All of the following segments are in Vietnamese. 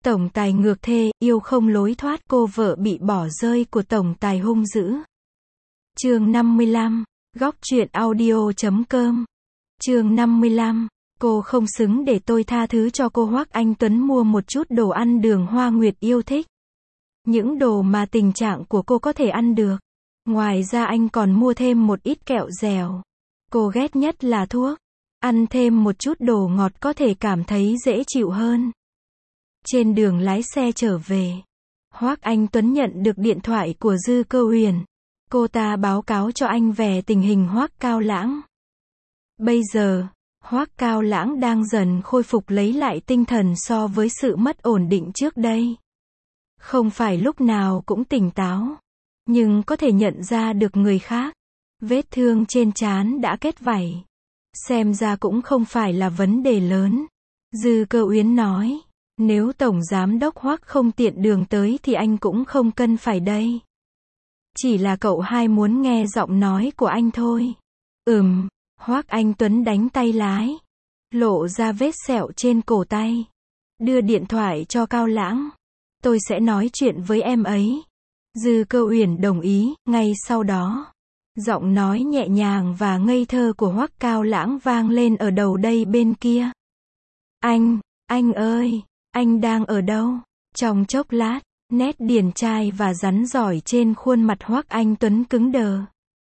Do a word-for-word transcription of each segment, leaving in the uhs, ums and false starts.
Tổng tài ngược thê, yêu không lối thoát, cô vợ bị bỏ rơi của tổng tài hung dữ. Chương năm mươi lăm, góc truyện audio chấm com. Chương năm mươi lăm, cô không xứng để tôi tha thứ cho cô. Hoắc Anh Tuấn mua một chút đồ ăn Đường Hoa Nguyệt yêu thích. Những đồ mà tình trạng của cô có thể ăn được. Ngoài ra anh còn mua thêm một ít kẹo dẻo. Cô ghét nhất là thuốc. Ăn thêm một chút đồ ngọt có thể cảm thấy dễ chịu hơn. Trên đường lái xe trở về, Hoắc Anh Tuấn nhận được điện thoại của Dư Cơ Huyền. Cô ta báo cáo cho anh về tình hình Hoắc Cao Lãng. Bây giờ, Hoắc Cao Lãng đang dần khôi phục lấy lại tinh thần so với sự mất ổn định trước đây. Không phải lúc nào cũng tỉnh táo, nhưng có thể nhận ra được người khác. Vết thương trên trán đã kết vảy. Xem ra cũng không phải là vấn đề lớn. Dư Cơ Uyển nói, nếu Tổng Giám đốc Hoắc không tiện đường tới thì anh cũng không cần phải đây. Chỉ là cậu hai muốn nghe giọng nói của anh thôi. Ừm, Hoắc Anh Tuấn đánh tay lái, lộ ra vết sẹo trên cổ tay. Đưa điện thoại cho Cao Lãng. Tôi sẽ nói chuyện với em ấy. Dư Cơ Uyển đồng ý. Ngay sau đó, giọng nói nhẹ nhàng và ngây thơ của Hoắc Cao Lãng vang lên ở đầu đây bên kia. Anh, anh ơi, anh đang ở đâu? Trong chốc lát, nét điển trai và rắn giỏi trên khuôn mặt Hoắc Anh Tuấn cứng đờ.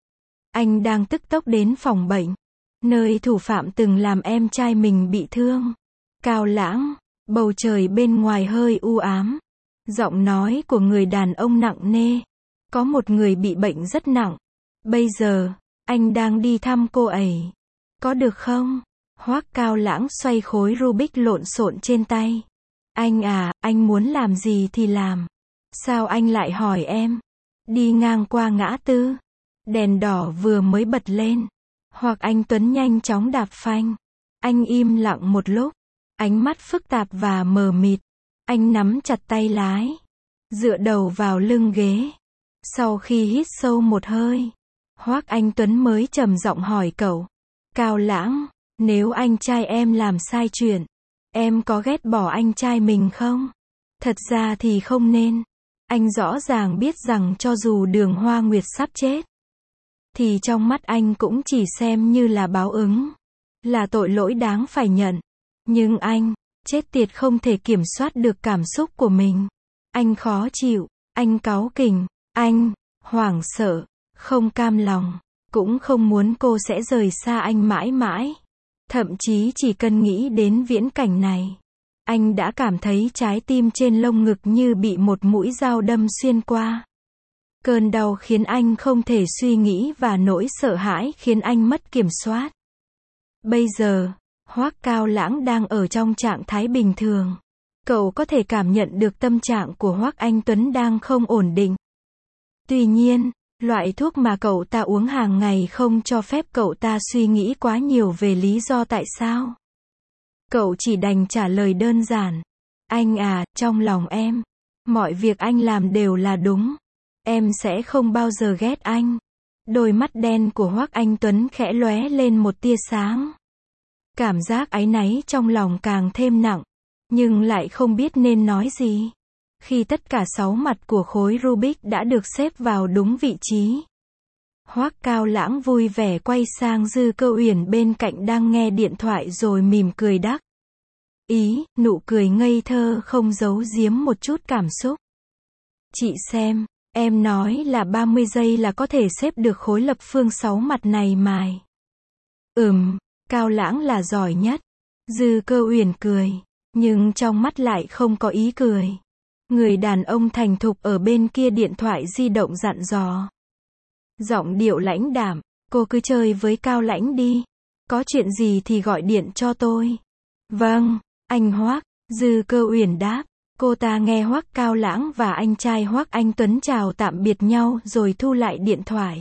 Anh đang tức tốc đến phòng bệnh, nơi thủ phạm từng làm em trai mình bị thương. Cao Lãng, bầu trời bên ngoài hơi u ám. Giọng nói của người đàn ông nặng nề. Có một người bị bệnh rất nặng. Bây giờ, anh đang đi thăm cô ấy. Có được không? Hoắc Cao Lãng xoay khối Rubik lộn xộn trên tay. Anh à, anh muốn làm gì thì làm. Sao anh lại hỏi em? Đi ngang qua ngã tư, đèn đỏ vừa mới bật lên. Hoắc Anh Tuấn nhanh chóng đạp phanh. Anh im lặng một lúc, ánh mắt phức tạp và mờ mịt. Anh nắm chặt tay lái, dựa đầu vào lưng ghế. Sau khi hít sâu một hơi, Hoắc Anh Tuấn mới trầm giọng hỏi cậu. Cao Lãng, nếu anh trai em làm sai chuyện, em có ghét bỏ anh trai mình không? Thật ra thì không nên. Anh rõ ràng biết rằng cho dù Đường Hoa Nguyệt sắp chết, thì trong mắt anh cũng chỉ xem như là báo ứng, là tội lỗi đáng phải nhận. Nhưng anh, chết tiệt không thể kiểm soát được cảm xúc của mình. Anh khó chịu, anh cáu kỉnh, anh hoảng sợ, không cam lòng, cũng không muốn cô sẽ rời xa anh mãi mãi. Thậm chí chỉ cần nghĩ đến viễn cảnh này, anh đã cảm thấy trái tim trên lông ngực như bị một mũi dao đâm xuyên qua. Cơn đau khiến anh không thể suy nghĩ và nỗi sợ hãi khiến anh mất kiểm soát. Bây giờ, Hoắc Cao Lãng đang ở trong trạng thái bình thường. Cậu có thể cảm nhận được tâm trạng của Hoắc Anh Tuấn đang không ổn định. Tuy nhiên, loại thuốc mà cậu ta uống hàng ngày không cho phép cậu ta suy nghĩ quá nhiều về lý do tại sao. Cậu chỉ đành trả lời đơn giản. Anh à, trong lòng em, mọi việc anh làm đều là đúng. Em sẽ không bao giờ ghét anh. Đôi mắt đen của Hoắc Anh Tuấn khẽ lóe lên một tia sáng. Cảm giác áy náy trong lòng càng thêm nặng, nhưng lại không biết nên nói gì. Khi tất cả sáu mặt của khối Rubik đã được xếp vào đúng vị trí, Hoắc Cao Lãng vui vẻ quay sang Dư Cơ Uyển bên cạnh đang nghe điện thoại rồi mỉm cười đắc ý, nụ cười ngây thơ không giấu giếm một chút cảm xúc. Chị xem, em nói là ba mươi giây là có thể xếp được khối lập phương sáu mặt này mài. Ừm, Cao Lãng là giỏi nhất. Dư Cơ Uyển cười, nhưng trong mắt lại không có ý cười. Người đàn ông thành thục ở bên kia điện thoại di động dặn dò. Giọng điệu lãnh đạm, cô cứ chơi với Cao Lãnh đi. Có chuyện gì thì gọi điện cho tôi. Vâng, anh Hoắc. Dư Cơ Uyển đáp. Cô ta nghe Hoắc Cao Lãng và anh trai Hoắc Anh Tuấn chào tạm biệt nhau rồi thu lại điện thoại.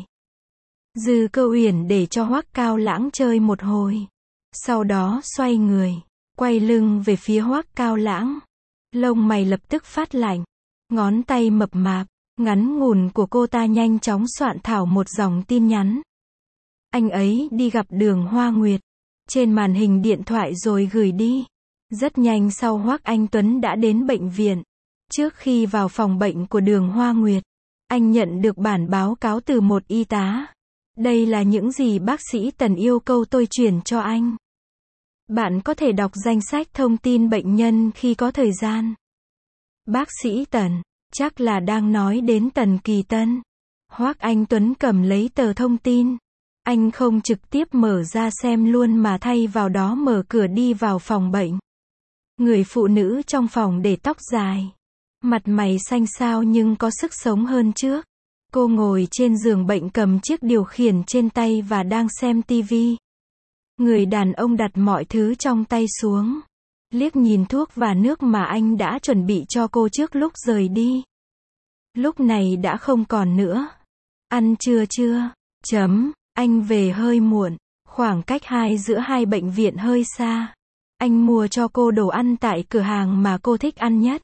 Dư Cơ Uyển để cho Hoắc Cao Lãng chơi một hồi. Sau đó xoay người, quay lưng về phía Hoắc Cao Lãng. Lông mày lập tức phát lạnh. Ngón tay mập mạp, ngắn ngủn của cô ta nhanh chóng soạn thảo một dòng tin nhắn. Anh ấy đi gặp Đường Hoa Nguyệt. Trên màn hình điện thoại rồi gửi đi. Rất nhanh sau Hoắc Anh Tuấn đã đến bệnh viện. Trước khi vào phòng bệnh của Đường Hoa Nguyệt, anh nhận được bản báo cáo từ một y tá. Đây là những gì bác sĩ Tần yêu cầu tôi chuyển cho anh. Bạn có thể đọc danh sách thông tin bệnh nhân khi có thời gian. Bác sĩ Tần, chắc là đang nói đến Tần Kỳ Tân. Hoắc Anh Tuấn cầm lấy tờ thông tin. Anh không trực tiếp mở ra xem luôn mà thay vào đó mở cửa đi vào phòng bệnh. Người phụ nữ trong phòng để tóc dài. Mặt mày xanh xao nhưng có sức sống hơn trước. Cô ngồi trên giường bệnh cầm chiếc điều khiển trên tay và đang xem tivi. Người đàn ông đặt mọi thứ trong tay xuống. Liếc nhìn thuốc và nước mà anh đã chuẩn bị cho cô trước lúc rời đi. Lúc này đã không còn nữa. Ăn trưa chưa? Chấm. Anh về hơi muộn. Khoảng cách hai giữa hai bệnh viện hơi xa. Anh mua cho cô đồ ăn tại cửa hàng mà cô thích ăn nhất.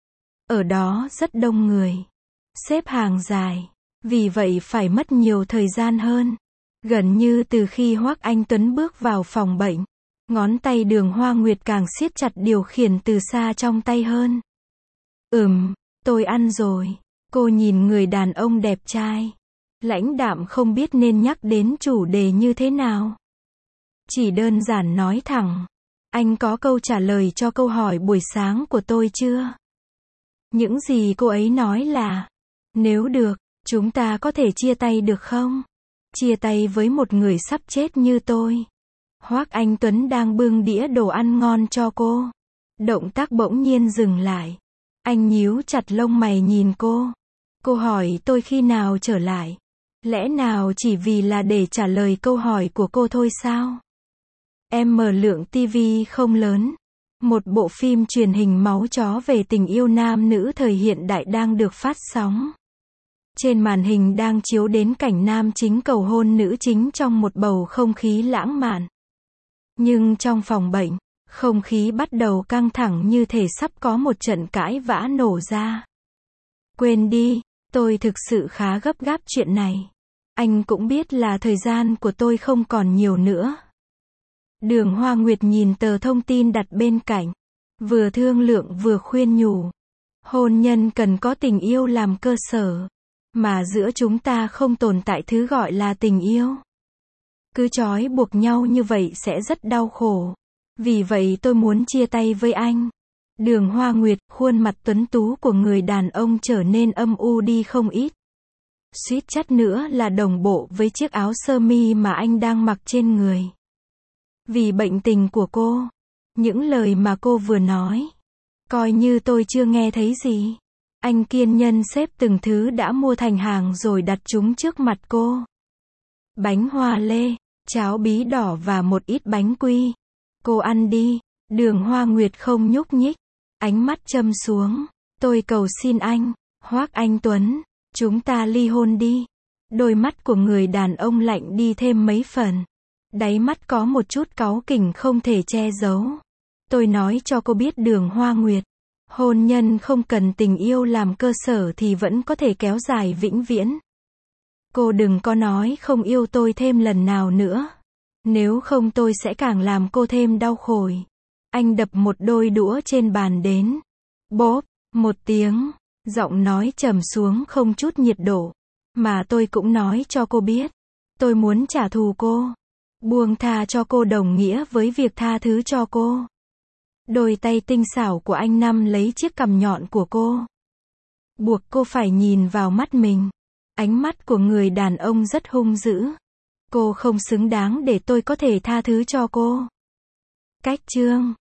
Ở đó rất đông người. Xếp hàng dài. Vì vậy phải mất nhiều thời gian hơn. Gần như từ khi Hoắc Anh Tuấn bước vào phòng bệnh, ngón tay Đường Hoa Nguyệt càng siết chặt điều khiển từ xa trong tay hơn. Ừm, tôi ăn rồi. Cô nhìn người đàn ông đẹp trai. Lãnh đạm không biết nên nhắc đến chủ đề như thế nào. Chỉ đơn giản nói thẳng. Anh có câu trả lời cho câu hỏi buổi sáng của tôi chưa? Những gì cô ấy nói là, nếu được, chúng ta có thể chia tay được không? Chia tay với một người sắp chết như tôi. Hoắc Anh Tuấn đang bưng đĩa đồ ăn ngon cho cô. Động tác bỗng nhiên dừng lại. Anh nhíu chặt lông mày nhìn cô. Cô hỏi tôi khi nào trở lại. Lẽ nào chỉ vì là để trả lời câu hỏi của cô thôi sao? Em mở lượng tivi không lớn. Một bộ phim truyền hình máu chó về tình yêu nam nữ thời hiện đại đang được phát sóng. Trên màn hình đang chiếu đến cảnh nam chính cầu hôn nữ chính trong một bầu không khí lãng mạn. Nhưng trong phòng bệnh, không khí bắt đầu căng thẳng như thể sắp có một trận cãi vã nổ ra. Quên đi, tôi thực sự khá gấp gáp chuyện này. Anh cũng biết là thời gian của tôi không còn nhiều nữa. Đường Hoa Nguyệt nhìn tờ thông tin đặt bên cạnh. Vừa thương lượng vừa khuyên nhủ. Hôn nhân cần có tình yêu làm cơ sở. Mà giữa chúng ta không tồn tại thứ gọi là tình yêu. Cứ trói buộc nhau như vậy sẽ rất đau khổ. Vì vậy tôi muốn chia tay với anh. Đường Hoa Nguyệt, khuôn mặt tuấn tú của người đàn ông trở nên âm u đi không ít. Suýt chút nữa là đồng bộ với chiếc áo sơ mi mà anh đang mặc trên người. Vì bệnh tình của cô, những lời mà cô vừa nói, coi như tôi chưa nghe thấy gì. Anh kiên nhẫn xếp từng thứ đã mua thành hàng rồi đặt chúng trước mặt cô. Bánh hoa lê, cháo bí đỏ và một ít bánh quy. Cô ăn đi. Đường Hoa Nguyệt không nhúc nhích. Ánh mắt châm xuống. Tôi cầu xin anh, Hoắc Anh Tuấn, chúng ta ly hôn đi. Đôi mắt của người đàn ông lạnh đi thêm mấy phần. Đáy mắt có một chút cáu kỉnh không thể che giấu. Tôi nói cho cô biết Đường Hoa Nguyệt. Hôn nhân không cần tình yêu làm cơ sở thì vẫn có thể kéo dài vĩnh viễn. Cô đừng có nói không yêu tôi thêm lần nào nữa. Nếu không tôi sẽ càng làm cô thêm đau khổ. Anh đập một đôi đũa trên bàn đến. Bốp, một tiếng. Giọng nói trầm xuống không chút nhiệt độ. Mà tôi cũng nói cho cô biết. Tôi muốn trả thù cô. Buông tha cho cô đồng nghĩa với việc tha thứ cho cô. Đôi tay tinh xảo của anh nắm lấy chiếc cằm nhọn của cô. Buộc cô phải nhìn vào mắt mình. Ánh mắt của người đàn ông rất hung dữ. Cô không xứng đáng để tôi có thể tha thứ cho cô. Cách chương